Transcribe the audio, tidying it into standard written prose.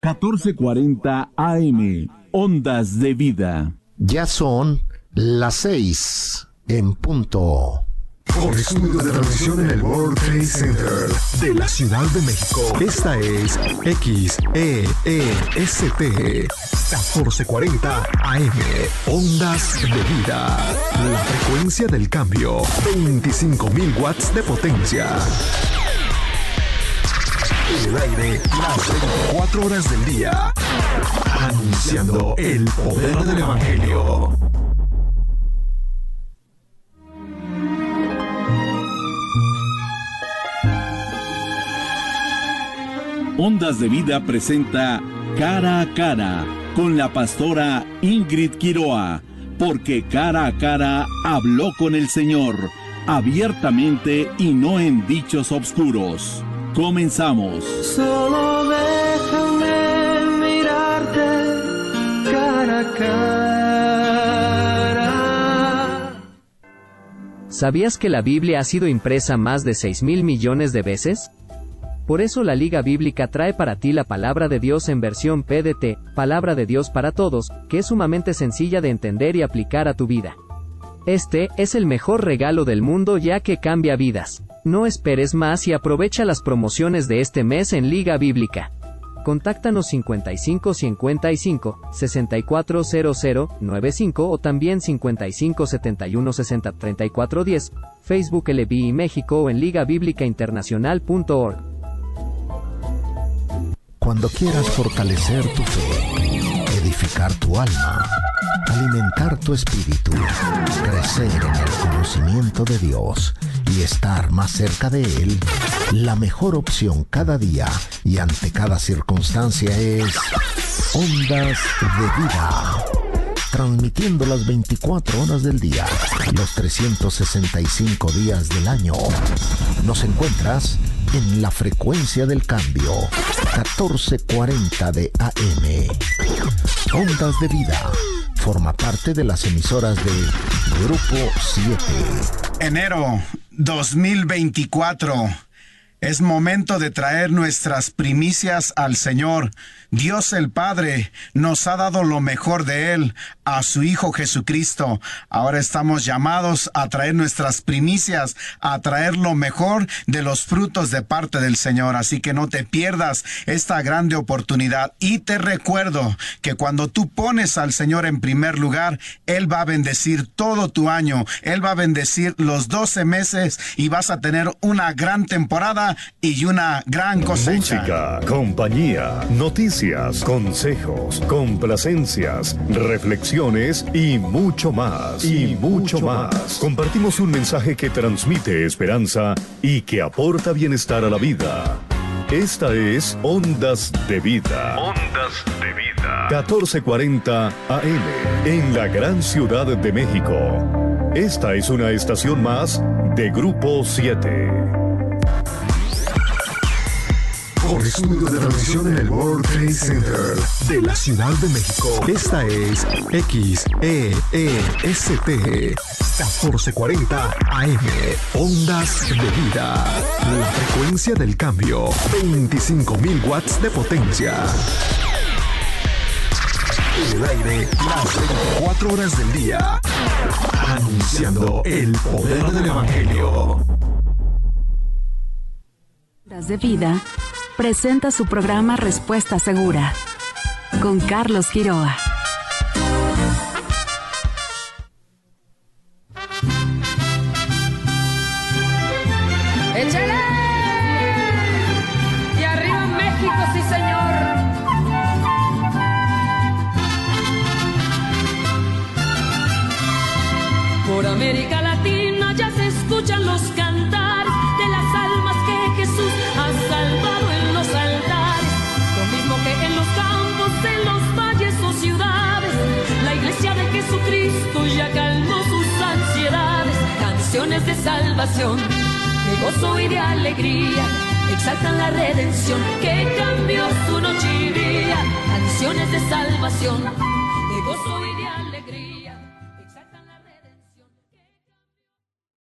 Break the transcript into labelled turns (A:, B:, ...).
A: 1440 AM, Ondas de Vida.
B: Ya son las 6 en punto.
C: Por estudios de transmisión en el World Trade Center de la Ciudad de México. Esta es XEEST 1440 AM, Ondas de Vida. La frecuencia del cambio, 25.000 watts de potencia. En el aire, las 24 horas del día, anunciando el poder del Evangelio.
A: Ondas de Vida presenta Cara a Cara con la pastora Ingrid Quiroa, porque cara a cara habló con el Señor, abiertamente y no en dichos obscuros. Comenzamos.
D: Solo déjame mirarte cara a cara.
E: ¿Sabías que la Biblia ha sido impresa más de 6.000 millones de veces? Por eso la Liga Bíblica trae para ti la Palabra de Dios en versión PDT, Palabra de Dios para Todos, que es sumamente sencilla de entender y aplicar a tu vida. Este es el mejor regalo del mundo ya que cambia vidas. No esperes más y aprovecha las promociones de este mes en Liga Bíblica. Contáctanos 5555-640095 o también 5571603410, Facebook LBI México o en ligabiblicainternacional.org.
B: Cuando quieras fortalecer tu fe, edificar tu alma, alimentar tu espíritu, crecer en el conocimiento de Dios y estar más cerca de Él, la mejor opción cada día y ante cada circunstancia es Ondas de Vida. Transmitiendo las 24 horas del día, los 365 días del año. Nos encuentras en la frecuencia del cambio, 1440 de AM. Ondas de Vida. Forma parte de las emisoras de Grupo 7.
F: Enero 2024. Es momento de traer nuestras primicias al Señor. Dios el Padre nos ha dado lo mejor de Él, a su Hijo Jesucristo. Ahora estamos llamados a traer nuestras primicias, a traer lo mejor de los frutos de parte del Señor. Así que no te pierdas esta grande oportunidad. Y te recuerdo que cuando tú pones al Señor en primer lugar, Él va a bendecir todo tu año. Él va a bendecir los 12 meses y vas a tener una gran temporada y una gran cosecha.
G: Música, compañía, noticias, consejos, complacencias, reflexiones y mucho más. Compartimos un mensaje que transmite esperanza y que aporta bienestar a la vida. Esta es Ondas de Vida. Ondas de Vida. 1440 AM en la gran Ciudad de México. Esta es una estación más de Grupo 7.
C: Por estudios de transmisión en el World Trade Center de la Ciudad de México. Esta es XEEST 1440 AM, Ondas de Vida. La frecuencia del cambio, 25.000 watts de potencia. En el aire, las 24 horas del día, anunciando el poder del Evangelio.
H: Ondas de Vida presenta su programa Respuesta Segura con Carlos Quiroa.
I: ¡Échale! Y arriba México, sí señor. Por América Latina ya se escuchan los cantares de las almas que Jesús ha salvado en los altares, lo mismo que en los campos, en los valles o ciudades. La iglesia de Jesucristo ya calmó sus ansiedades. Canciones de salvación, de gozo y de alegría, exaltan la redención que cambió su noche y día. Canciones de salvación, de gozo y